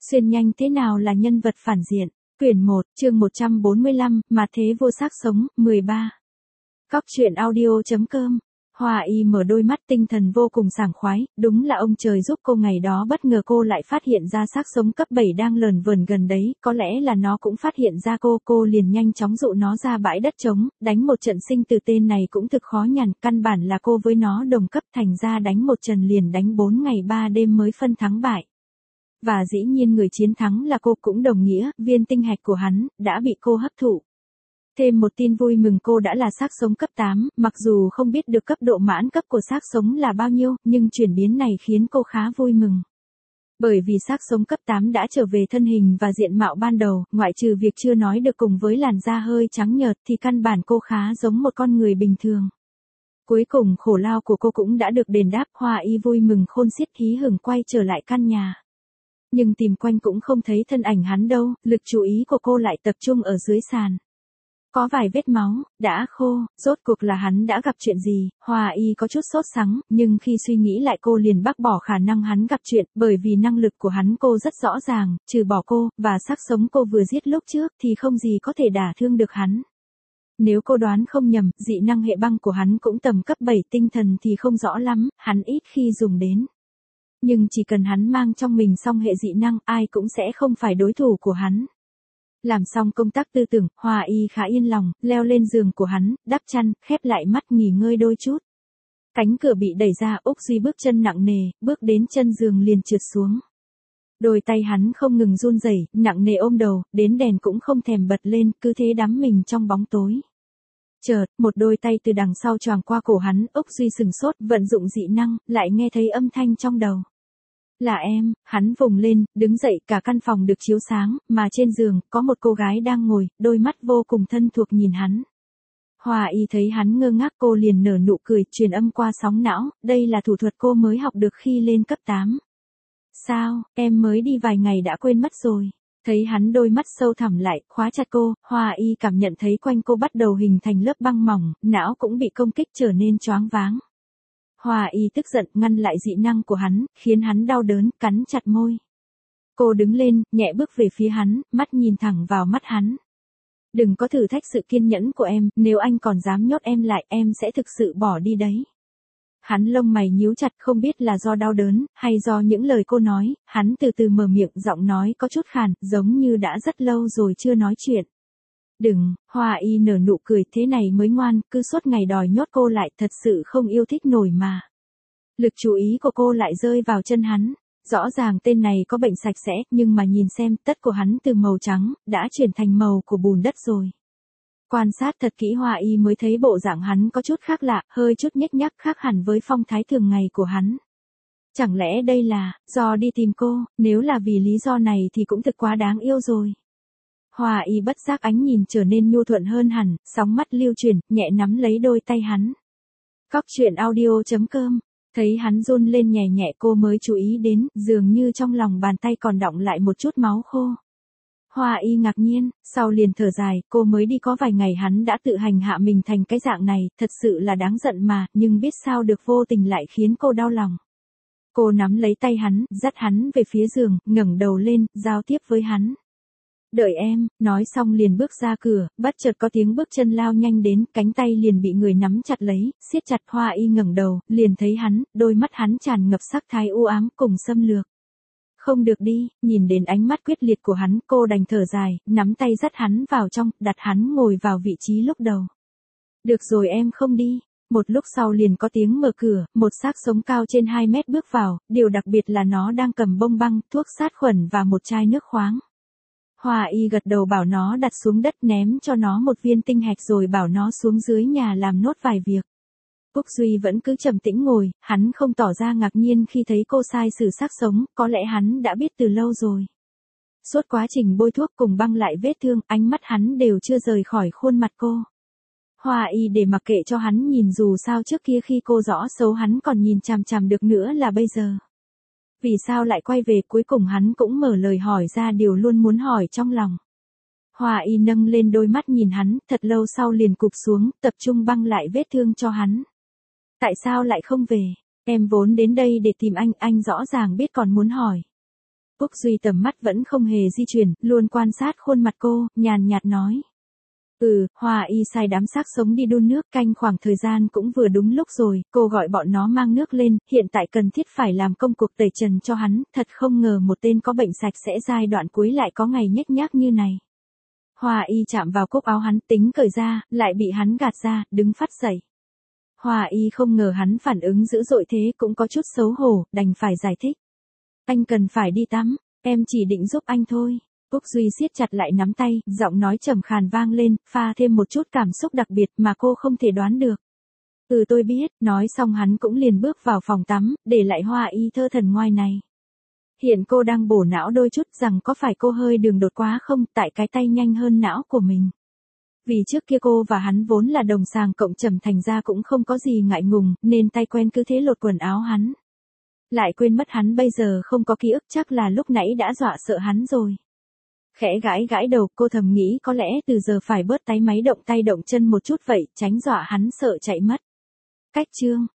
Xuyên nhanh thế nào là nhân vật phản diện? Quyển 1, chương 145, mà thế vô xác sống, 13. Cóc truyện audio.com. Hoa Y mở đôi mắt tinh thần vô cùng sảng khoái, đúng là ông trời giúp cô ngày đó bất ngờ cô lại phát hiện ra xác sống cấp 7 đang lờn vờn gần đấy, có lẽ là nó cũng phát hiện ra cô liền nhanh chóng dụ nó ra bãi đất trống, đánh một trận sinh từ tên này cũng thực khó nhằn, căn bản là cô với nó đồng cấp thành ra đánh một trận liền đánh 4 ngày 3 đêm mới phân thắng bại. Và dĩ nhiên người chiến thắng là cô cũng đồng nghĩa, viên tinh hạch của hắn, đã bị cô hấp thụ. Thêm một tin vui mừng cô đã là xác sống cấp 8, mặc dù không biết được cấp độ mãn cấp của xác sống là bao nhiêu, nhưng chuyển biến này khiến cô khá vui mừng. Bởi vì xác sống cấp 8 đã trở về thân hình và diện mạo ban đầu, ngoại trừ việc chưa nói được cùng với làn da hơi trắng nhợt thì căn bản cô khá giống một con người bình thường. Cuối cùng khổ lao của cô cũng đã được đền đáp, Hoa Y vui mừng khôn xiết hí hửng quay trở lại căn nhà. Nhưng tìm quanh cũng không thấy thân ảnh hắn đâu, lực chú ý của cô lại tập trung ở dưới sàn. Có vài vết máu, đã khô, rốt cuộc là hắn đã gặp chuyện gì, Hoa Y có chút sốt sắng, nhưng khi suy nghĩ lại cô liền bác bỏ khả năng hắn gặp chuyện, bởi vì năng lực của hắn cô rất rõ ràng, trừ bỏ cô, và xác sống cô vừa giết lúc trước thì không gì có thể đả thương được hắn. Nếu cô đoán không nhầm, dị năng hệ băng của hắn cũng tầm cấp 7, tinh thần thì không rõ lắm, hắn ít khi dùng đến. Nhưng chỉ cần hắn mang trong mình song hệ dị năng, ai cũng sẽ không phải đối thủ của hắn. Làm xong công tác tư tưởng, Hoa Y khá yên lòng, leo lên giường của hắn, đắp chăn, khép lại mắt nghỉ ngơi đôi chút. Cánh cửa bị đẩy ra, Úc Duy bước chân nặng nề, bước đến chân giường liền trượt xuống. Đôi tay hắn không ngừng run rẩy, nặng nề ôm đầu, đến đèn cũng không thèm bật lên, cứ thế đắm mình trong bóng tối. Chợt, một đôi tay từ đằng sau choàng qua cổ hắn, Úc Duy sừng sốt, vận dụng dị năng, lại nghe thấy âm thanh trong đầu. Là em, hắn vùng lên, đứng dậy, cả căn phòng được chiếu sáng, mà trên giường, có một cô gái đang ngồi, đôi mắt vô cùng thân thuộc nhìn hắn. Hoa Y thấy hắn ngơ ngác cô liền nở nụ cười, truyền âm qua sóng não, đây là thủ thuật cô mới học được khi lên cấp 8. Sao, em mới đi vài ngày đã quên mất rồi. Thấy hắn đôi mắt sâu thẳm lại, khóa chặt cô, Hoa Y cảm nhận thấy quanh cô bắt đầu hình thành lớp băng mỏng, não cũng bị công kích trở nên choáng váng. Hoa Y tức giận ngăn lại dị năng của hắn, khiến hắn đau đớn, cắn chặt môi. Cô đứng lên, nhẹ bước về phía hắn, mắt nhìn thẳng vào mắt hắn. Đừng có thử thách sự kiên nhẫn của em, nếu anh còn dám nhốt em lại, em sẽ thực sự bỏ đi đấy. Hắn lông mày nhíu chặt, không biết là do đau đớn, hay do những lời cô nói, hắn từ từ mở miệng, giọng nói có chút khàn, giống như đã rất lâu rồi chưa nói chuyện. Đừng, Hoa Y nở nụ cười, thế này mới ngoan, cứ suốt ngày đòi nhốt cô lại, thật sự không yêu thích nổi mà. Lực chú ý của cô lại rơi vào chân hắn. Rõ ràng tên này có bệnh sạch sẽ, nhưng mà nhìn xem, tất của hắn từ màu trắng, đã chuyển thành màu của bùn đất rồi. Quan sát thật kỹ Hoa Y mới thấy bộ dạng hắn có chút khác lạ, hơi chút nhếch nhác, khác hẳn với phong thái thường ngày của hắn. Chẳng lẽ đây là, do đi tìm cô, nếu là vì lý do này thì cũng thực quá đáng yêu rồi. Hoa Y bất giác ánh nhìn trở nên nhu thuận hơn hẳn, sóng mắt lưu chuyển, nhẹ nắm lấy đôi tay hắn. Cóc truyện audio.com. Thấy hắn run lên nhẹ nhẹ cô mới chú ý đến, dường như trong lòng bàn tay còn đọng lại một chút máu khô. Hoa Y ngạc nhiên, sau liền thở dài, cô mới đi có vài ngày hắn đã tự hành hạ mình thành cái dạng này, thật sự là đáng giận mà, nhưng biết sao được vô tình lại khiến cô đau lòng. Cô nắm lấy tay hắn, dắt hắn về phía giường, ngẩng đầu lên, giao tiếp với hắn. Đợi em, nói xong liền bước ra cửa, bất chợt có tiếng bước chân lao nhanh đến, cánh tay liền bị người nắm chặt lấy, siết chặt. Hoa Y ngẩng đầu, liền thấy hắn, đôi mắt hắn tràn ngập sắc thái u ám cùng xâm lược. Không được đi, nhìn đến ánh mắt quyết liệt của hắn, cô đành thở dài, nắm tay dắt hắn vào trong, đặt hắn ngồi vào vị trí lúc đầu. Được rồi em không đi. Một lúc sau liền có tiếng mở cửa, một xác sống cao trên 2 mét bước vào, điều đặc biệt là nó đang cầm bông băng, thuốc sát khuẩn và một chai nước khoáng. Hoa Y gật đầu bảo nó đặt xuống đất, ném cho nó một viên tinh hạch rồi bảo nó xuống dưới nhà làm nốt vài việc. Úc Duy vẫn cứ trầm tĩnh ngồi, hắn không tỏ ra ngạc nhiên khi thấy cô sai xử xác sống, có lẽ hắn đã biết từ lâu rồi. Suốt quá trình bôi thuốc cùng băng lại vết thương, ánh mắt hắn đều chưa rời khỏi khuôn mặt cô. Hoa Y để mặc kệ cho hắn nhìn, dù sao trước kia khi cô rõ xấu hắn còn nhìn chằm chằm được nữa là bây giờ. Vì sao lại quay về, cuối cùng hắn cũng mở lời hỏi ra điều luôn muốn hỏi trong lòng. Hoa Y nâng lên đôi mắt nhìn hắn, thật lâu sau liền cụp xuống, tập trung băng lại vết thương cho hắn. Tại sao lại không về? Em vốn đến đây để tìm anh rõ ràng biết còn muốn hỏi. Úc Duy tầm mắt vẫn không hề di chuyển, luôn quan sát khuôn mặt cô, nhàn nhạt nói. Hoa Y sai đám xác sống đi đun nước canh khoảng thời gian cũng vừa đúng lúc rồi, cô gọi bọn nó mang nước lên, hiện tại cần thiết phải làm công cuộc tẩy trần cho hắn, thật không ngờ một tên có bệnh sạch sẽ giai đoạn cuối lại có ngày nhếch nhác như này. Hoa Y chạm vào cúc áo hắn tính cởi ra, lại bị hắn gạt ra, đứng phắt dậy. Hoa Y không ngờ hắn phản ứng dữ dội thế cũng có chút xấu hổ, đành phải giải thích. Anh cần phải đi tắm, em chỉ định giúp anh thôi. Úc Duy siết chặt lại nắm tay, giọng nói trầm khàn vang lên, pha thêm một chút cảm xúc đặc biệt mà cô không thể đoán được. Tôi biết, nói xong hắn cũng liền bước vào phòng tắm, để lại Hoa Y thơ thần ngoài này. Hiện cô đang bổ não đôi chút rằng có phải cô hơi đường đột quá không, tại cái tay nhanh hơn não của mình. Vì trước kia cô và hắn vốn là đồng sàng cộng trầm thành ra cũng không có gì ngại ngùng, nên tay quen cứ thế lột quần áo hắn. Lại quên mất hắn bây giờ không có ký ức, chắc là lúc nãy đã dọa sợ hắn rồi. Khẽ gãi gãi đầu, cô thầm nghĩ có lẽ từ giờ phải bớt táy máy động tay động chân một chút vậy, tránh dọa hắn sợ chạy mất. Cách chương